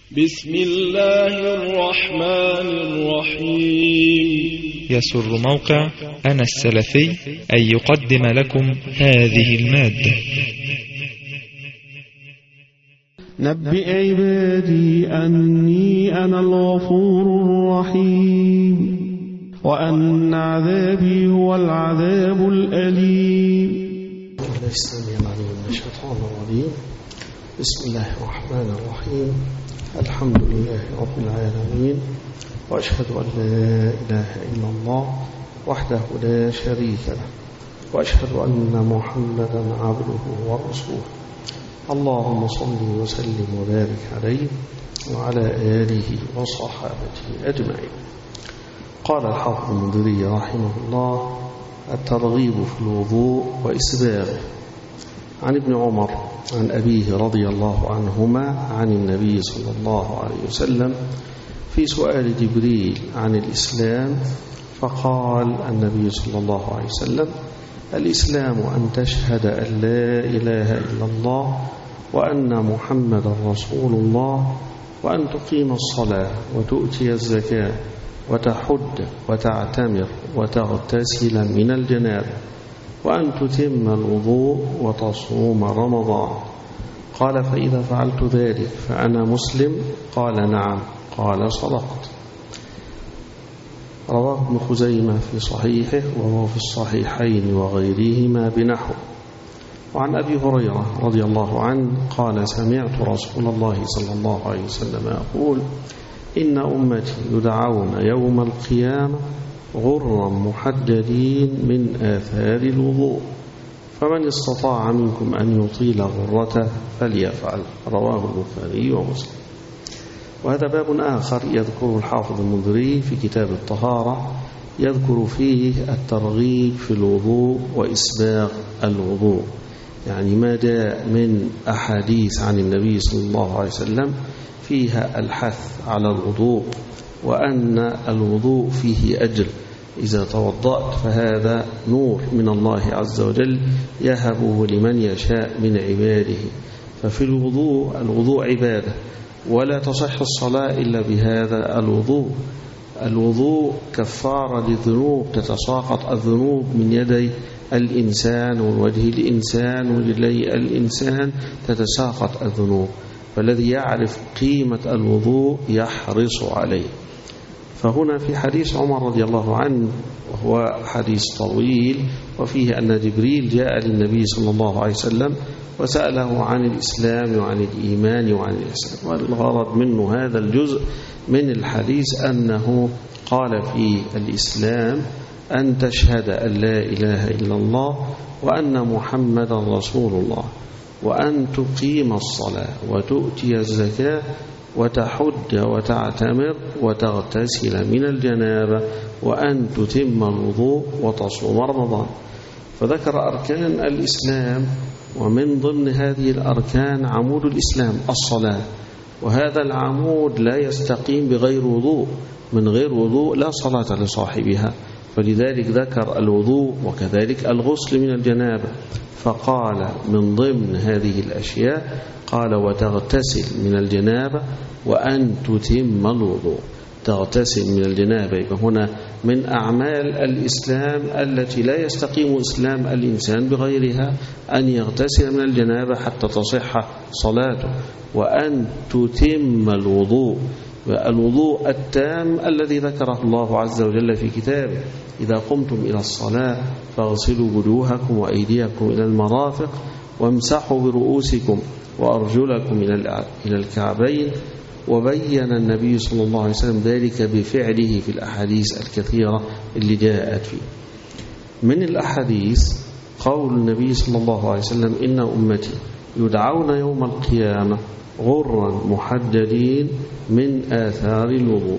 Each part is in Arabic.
بسم الله الرحمن الرحيم. يسر موقع أنا السلفي أن يقدم لكم هذه المادة. نبئ عبادي أني أنا الغفور الرحيم وأن عذابي هو العذاب الأليم. بسم الله الرحمن الرحيم. الحمد لله رب العالمين، وأشهد أن لا إله إلا الله وحده لا شريك له، وأشهد أن محمدا عبده ورسوله. اللهم صل وسلم وبارك عليه وعلى آله وصحابته أجمعين. قال الحافظ المنذري رحمه الله: الترغيب في الوضوء وإسباغه. عن ابن عمر عن أبيه رضي الله عنهما عن النبي صلى الله عليه وسلم في سؤال جبريل عن الإسلام، فقال النبي صلى الله عليه وسلم: الإسلام أن تشهد أن لا إله إلا الله وأن محمدا رسول الله، وأن تقيم الصلاة وتؤتي الزكاة وتحج وتعتمر وتغتسل من الجنابة، وأن تتم الوضوء وتصوم رمضان. قال: فإذا فعلت ذلك فأنا مسلم؟ قال: نعم. قال: صدقت. رواه ابن خزيمة في صحيحه، وهو في الصحيحين وغيرهما بنحو. وعن أبي هريرة رضي الله عنه قال: سمعت رسول الله صلى الله عليه وسلم يقول: إن أمتي يدعون يوم القيامة غرا محجلين من آثار الوضوء، فمن استطاع منكم أن يطيل غرته فليفعل. رواه البخاري ومسلم. وهذا باب آخر يذكره الحافظ المنذري في كتاب الطهارة، يذكر فيه الترغيب في الوضوء وإسباغ الوضوء، يعني ما جاء من أحاديث عن النبي صلى الله عليه وسلم فيها الحث على الوضوء، وأن الوضوء فيه أجر. إذا توضأت فهذا نور من الله عز وجل يهبه لمن يشاء من عباده. ففي الوضوء عبادة، ولا تصح الصلاة إلا بهذا الوضوء. الوضوء كفارة للذنوب، تتساقط الذنوب من يدي الإنسان ووجه الإنسان ورجلي الإنسان، تتساقط الذنوب. فالذي يعرف قيمة الوضوء يحرص عليه. فهنا في حديث عمر رضي الله عنه، وهو حديث طويل، وفيه أن جبريل جاء للنبي صلى الله عليه وسلم وسأله عن الإسلام وعن الإيمان وعن الإحسان. والغرض منه هذا الجزء من الحديث أنه قال في الإسلام أن تشهد أن لا إله إلا الله وأن محمدا رسول الله، وأن تقيم الصلاة وتؤتي الزكاة وتحج وتعتمر وتغتسل من الجنابة، وأن تتم الوضوء وتصوم رمضان. فذكر أركان الإسلام، ومن ضمن هذه الأركان عمود الإسلام الصلاة، وهذا العمود لا يستقيم بغير وضوء، من غير وضوء لا صلاة لصاحبها. فلذلك ذكر الوضوء وكذلك الغسل من الجنابة، فقال من ضمن هذه الأشياء قال: وتغتسل من الجنابة وأن تتم الوضوء. تغتسل من الجنابة، يبقى هنا من أعمال الإسلام التي لا يستقيم إسلام الإنسان بغيرها أن يغتسل من الجنابة حتى تصح صلاته، وأن تتم الوضوء، الوضوء التام الذي ذكره الله عز وجل في كتابه: إذا قمتم إلى الصلاة فاغسلوا وجوهكم وأيديكم إلى المرافق وامسحوا برؤوسكم وأرجلكم إلى الكعبين. وبين النبي صلى الله عليه وسلم ذلك بفعله في الأحاديث الكثيرة اللي جاءت فيه. من الأحاديث قول النبي صلى الله عليه وسلم: إن أمتي يدعون يوم القيامة غرا محجلين من آثار الوضوء.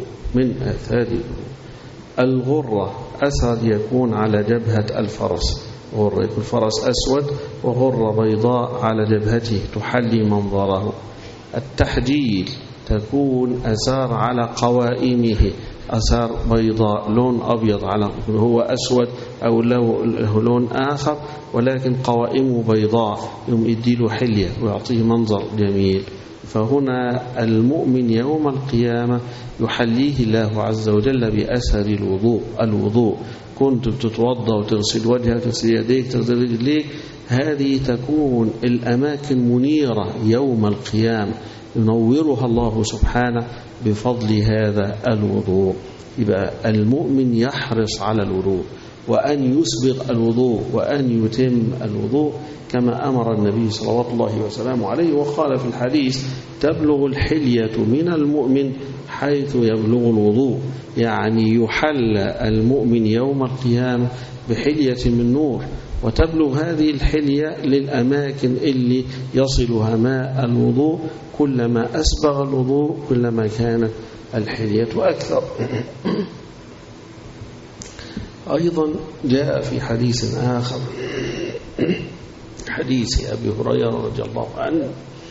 الغرة أسود يكون على جبهة الفرس، غرة يكون الفرس أسود، وغرة بيضاء على جبهته تحلي منظره. التحجيل تكون أثار على قوائمه، أثار بيضاء، لون أبيض على هو أسود أو له لون آخر، ولكن قوائمه بيضاء، يديله حلية ويعطيه منظر جميل. فهنا المؤمن يوم القيامة يحليه الله عز وجل بأثر الوضوء كنت بتتوضى وتغسل وجهك تغسل يديك تغسل رجليك، هذه تكون الأماكن منيرة يوم القيامة ينورها الله سبحانه بفضل هذا الوضوء. يبقى المؤمن يحرص على الوضوء وأن يسبق الوضوء وأن يتم الوضوء كما أمر النبي صلوات الله وسلامه عليه. وقال في الحديث: تبلغ الحلية من المؤمن حيث يبلغ الوضوء، يعني يحل المؤمن يوم القيامة بحلية من نور، وتبلغ هذه الحلية للأماكن اللي يصلها ماء الوضوء. كلما أسبغ الوضوء كلما كانت الحلية أكثر. أيضا جاء في حديث آخر، حديث أبي هريرة رضي الله عنه،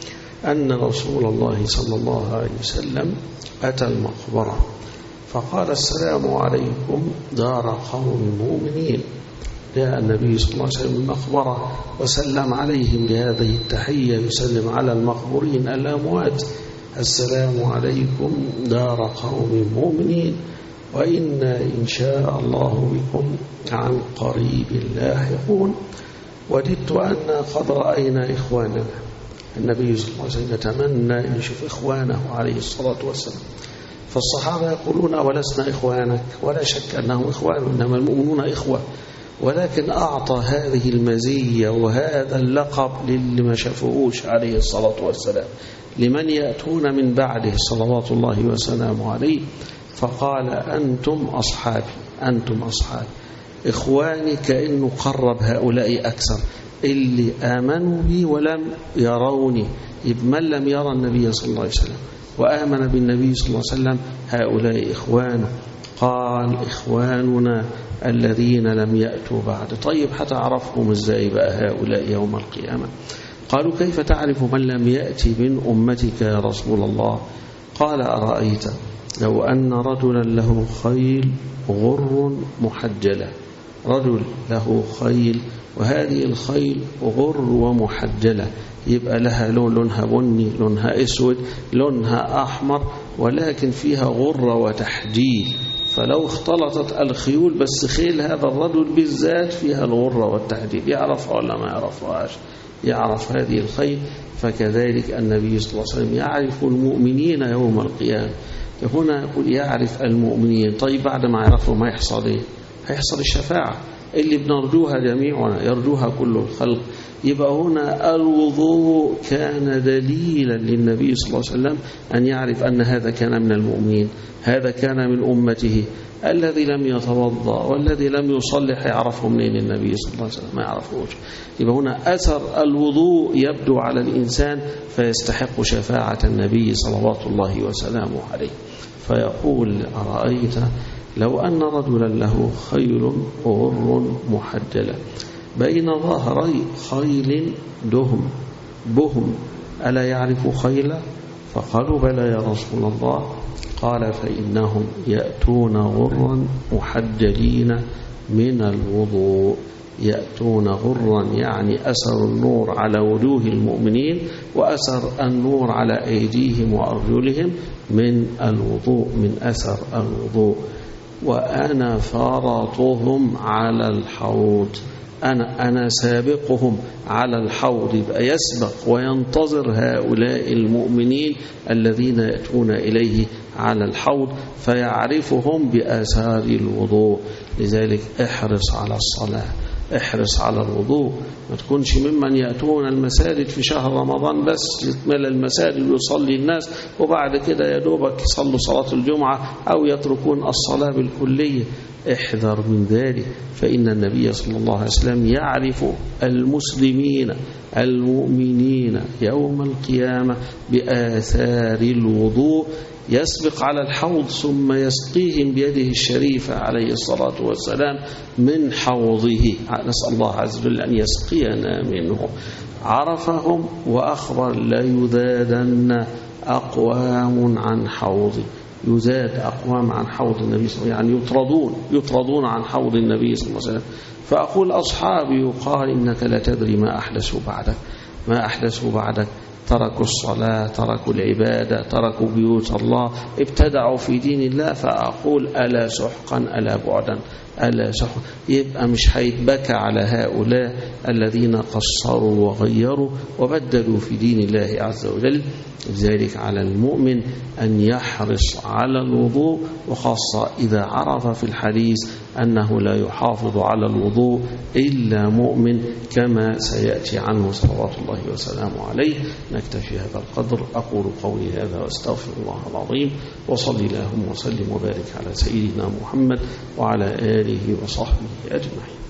أن رسول الله صلى الله عليه وسلم أتى المقبرة فقال: السلام عليكم دار قوم مؤمنين. جاء النبي صلى الله عليه وسلم المقبرة وسلم عليهم بهذه التحية، يسلم على المقبورين الأموات: السلام عليكم دار قوم مؤمنين وإنا إن شاء الله بكم عن قريب لاحقون. وددت أن قد رأينا إخواننا. النبي صلى الله عليه وسلم يتمنى أن يشوف إخوانه عليه الصلاة والسلام. فالصحابة يقولون: ولسنا إخوانك، ولا شك أنهم إخوان، إنما المؤمنون إخوة، ولكن أعطى هذه المزية وهذا اللقب للي ما شافوهوش عليه الصلاة والسلام، لمن يأتون من بعده صلوات الله وسلامه عليه. فقال: أنتم أصحابي، أنتم أصحابي، إخواني. كأنه قرب هؤلاء أكثر، اللي آمنوا بي ولم يروني. من لم يرى النبي صلى الله عليه وسلم وآمن بالنبي صلى الله عليه وسلم هؤلاء إخوانه. قال: إخواننا الذين لم يأتوا بعد. طيب هتعرفهم إزاي بقى هؤلاء يوم القيامة؟ قالوا: كيف تعرف من لم يأتي من أمتك يا رسول الله؟ قال: أرأيت لو أن رجلا له خيل غر محجلة، رجل له خيل وهذه الخيل غر ومحجلة، يبقى لها لونها بني، لونها أسود، لونها أحمر، ولكن فيها غرة وتحجيل. فلو اختلطت الخيول بس خيل هذا الرجل بالذات فيها الغرة والتحجيل، يعرفها ولا ما يعرفهاش؟ يعرف هذه الخيل. فكذلك النبي صلى الله عليه وسلم يعرف المؤمنين يوم القيامة. هنا يقول يعرف المؤمنين. طيب بعد ما يعرفوا ما يحصل ايه؟ هيحصل الشفاعة اللي بنرجوها جميعنا، يرجوها كل الخلق. يبقى هنا الوضوء كان دليلا للنبي صلى الله عليه وسلم أن يعرف أن هذا كان من المؤمنين، هذا كان من أمته. الذي لم يتوضأ والذي لم يصلح يعرفه منين النبي صلى الله عليه وسلم؟ ما يعرفوش. يبقى هنا أثر الوضوء يبدو على الإنسان فيستحق شفاعة النبي صلوات الله وسلامه عليه. فيقول: أرأيت لو أن رجلا له خيل غر محجلة بين ظهري خيل بهم ألا يعرف خيلا؟ فقالوا: بلى يا رسول الله. قال: فإنهم يأتون غرا محجلين من الوضوء. يأتون غرا يعني أثر النور على وجوه المؤمنين وأثر النور على أيديهم وأرجلهم من الوضوء، من أثر الوضوء. وأنا فارطهم على الحوض، أنا سابقهم على الحوض. يبقى يسبق وينتظر هؤلاء المؤمنين الذين يأتون إليه على الحوض فيعرفهم بآثار الوضوء. لذلك احرص على الصلاة، احرص على الوضوء. ما تكونش ممن يأتون المساجد في شهر رمضان بس يتملى المساجد ويصلي الناس وبعد كده يا دوبك يصلوا صلاة الجمعة أو يتركون الصلاة بالكلية. احذر من ذلك، فإن النبي صلى الله عليه وسلم يعرف المسلمين المؤمنين يوم القيامة بآثار الوضوء. يسبق على الحوض ثم يسقيهم بيده الشريفة عليه الصلاة والسلام من حوضه. نسأل الله عز وجل أن يسقينا منه. عرفهم وأخبر: لا يذادن أقوام عن حوضي. يزاد أقوام عن حوض النبي صلى الله عليه وسلم، يعني يطردون عن حوض النبي صلى الله عليه وسلم. فأقول: أصحابي. يقال: إنك لا تدري ما أحدثوا بعدك، ما أحدثوا بعدك. تركوا الصلاة، تركوا العبادة، تركوا بيوت الله، ابتدعوا في دين الله. فأقول ألا سحقا ألا بعدا ألا سحقا. يبقى مش هيتبكى على هؤلاء الذين قصروا وغيروا وبدلوا في دين الله عز وجل. لذلك على المؤمن أن يحرص على الوضوء، وخاصة إذا عرف في الحديث أنه لا يحافظ على الوضوء إلا مؤمن كما سيأتي عنه صلوات الله وسلامه عليه. نكتفي هذا القدر. أقول قولي هذا واستغفر الله العظيم، وصلي اللهم وسلم وبارك على سيدنا محمد وعلى آله وصحبه أجمعين.